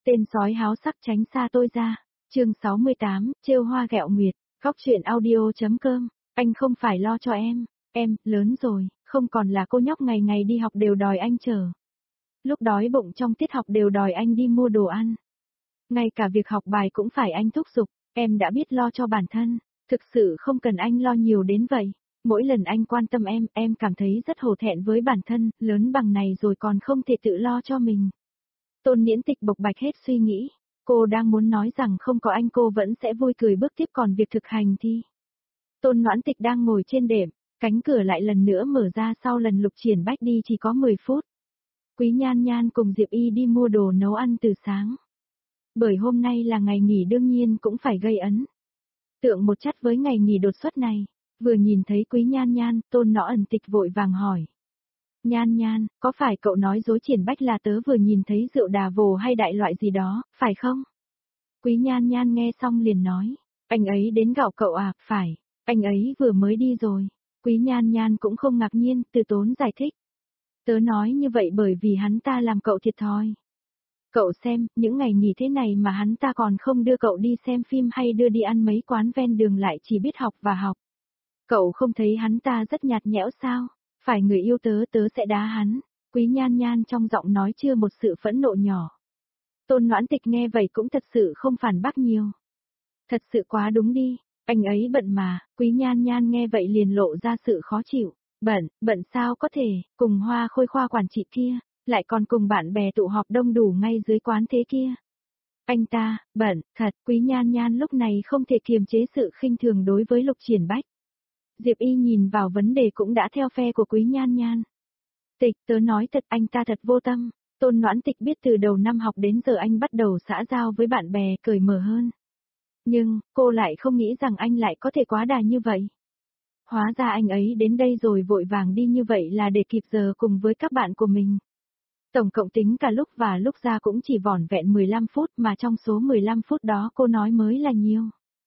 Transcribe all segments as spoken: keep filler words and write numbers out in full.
Tên sói háo sắc tránh xa tôi ra. Chương sáu mươi tám, trêu hoa ghẹo nguyệt. Góc truyện audio.com. Anh không phải lo cho em. Em, lớn rồi, không còn là cô nhóc ngày ngày đi học đều đòi anh chở. Lúc đói bụng trong tiết học đều đòi anh đi mua đồ ăn. Ngay cả việc học bài cũng phải anh thúc giục. Em đã biết lo cho bản thân. Thực sự không cần anh lo nhiều đến vậy. Mỗi lần anh quan tâm em, em cảm thấy rất hổ thẹn với bản thân, lớn bằng này rồi còn không thể tự lo cho mình. Tôn Niễn Tịch bộc bạch hết suy nghĩ. Cô đang muốn nói rằng không có anh cô vẫn sẽ vui cười bước tiếp, còn việc thực hành thì... Tôn Noãn Tịch đang ngồi trên đệm, cánh cửa lại lần nữa mở ra sau lần Lục Triển Bách đi chỉ có mười phút. Quý Nhan Nhan cùng Diệp Y đi mua đồ nấu ăn từ sáng. Bởi hôm nay là ngày nghỉ đương nhiên cũng phải gây ấn tượng một chút với ngày nghỉ đột xuất này. Vừa nhìn thấy Quý Nhan Nhan, Tôn Noãn Tịch vội vàng hỏi. Nhan Nhan, có phải cậu nói dối Triển Bách là tớ vừa nhìn thấy rượu đà vồ hay đại loại gì đó, phải không? Quý Nhan Nhan nghe xong liền nói. Anh ấy đến gạo cậu à, phải, anh ấy vừa mới đi rồi. Quý Nhan Nhan cũng không ngạc nhiên, Từ Tốn giải thích. Tớ nói như vậy bởi vì hắn ta làm cậu thiệt thòi. Cậu xem, những ngày nghỉ thế này mà hắn ta còn không đưa cậu đi xem phim hay đưa đi ăn mấy quán ven đường, lại chỉ biết học và học. Cậu không thấy hắn ta rất nhạt nhẽo sao? Phải người yêu tớ tớ sẽ đá hắn. Quý Nhan Nhan trong giọng nói chưa một sự phẫn nộ nhỏ. Tôn Noãn Tịch nghe vậy cũng thật sự không phản bác nhiều. Thật sự quá đúng đi, anh ấy bận mà. Quý Nhan Nhan nghe vậy liền lộ ra sự khó chịu. Bận, bận sao có thể, cùng Hoa Khôi khoa quản trị kia, lại còn cùng bạn bè tụ họp đông đủ ngay dưới quán thế kia. Anh ta, bận, thật. Quý Nhan Nhan lúc này không thể kiềm chế sự khinh thường đối với Lục Triển Bách. Diệp Y nhìn vào vấn đề cũng đã theo phe của Quý Nhan Nhan. Tịch, tớ nói thật, anh ta thật vô tâm. Tôn Noãn Tịch biết từ đầu năm học đến giờ anh bắt đầu xã giao với bạn bè, cởi mở hơn. Nhưng, cô lại không nghĩ rằng anh lại có thể quá đà như vậy. Hóa ra anh ấy đến đây rồi vội vàng đi như vậy là để kịp giờ cùng với các bạn của mình. Tổng cộng tính cả lúc và lúc ra cũng chỉ vỏn vẹn mười lăm phút, mà trong số mười lăm phút đó cô nói mới là nhiều.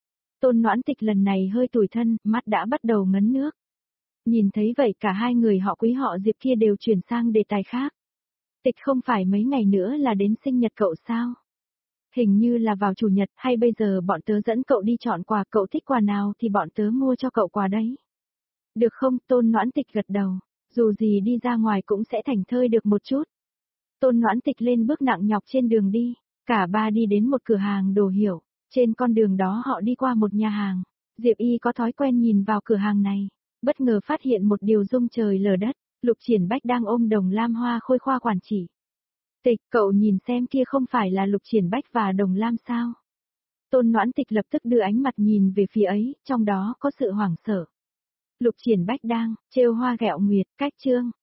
Tôn Noãn Tịch lần này hơi tủi thân, mắt đã bắt đầu ngấn nước. Nhìn thấy vậy cả hai người họ Quý họ Diệp kia đều chuyển sang đề tài khác. Tịch, không phải mấy ngày nữa là đến sinh nhật cậu sao? Hình như là vào chủ nhật, hay bây giờ bọn tớ dẫn cậu đi chọn quà, cậu thích quà nào thì bọn tớ mua cho cậu quà đấy. Được không? Tôn Noãn Tịch gật đầu, dù gì đi ra ngoài cũng sẽ thảnh thơi được một chút. Tôn Noãn Tịch lên bước nặng nhọc trên đường đi, cả ba đi đến một cửa hàng đồ hiệu. Trên con đường đó họ đi qua một nhà hàng. Diệp Y có thói quen nhìn vào cửa hàng này, bất ngờ phát hiện một điều rung trời lở đất. Lục Triển Bách đang ôm Đồng Lam Hoa Khôi khoa quản trị. Tịch, cậu nhìn xem kia không phải là Lục Triển Bách và Đồng Lam sao? Tôn Noãn Tịch lập tức đưa ánh mặt nhìn về phía ấy, trong đó có sự hoảng sợ. Lục Triển Bách đang trêu hoa ghẹo nguyệt, cách chương.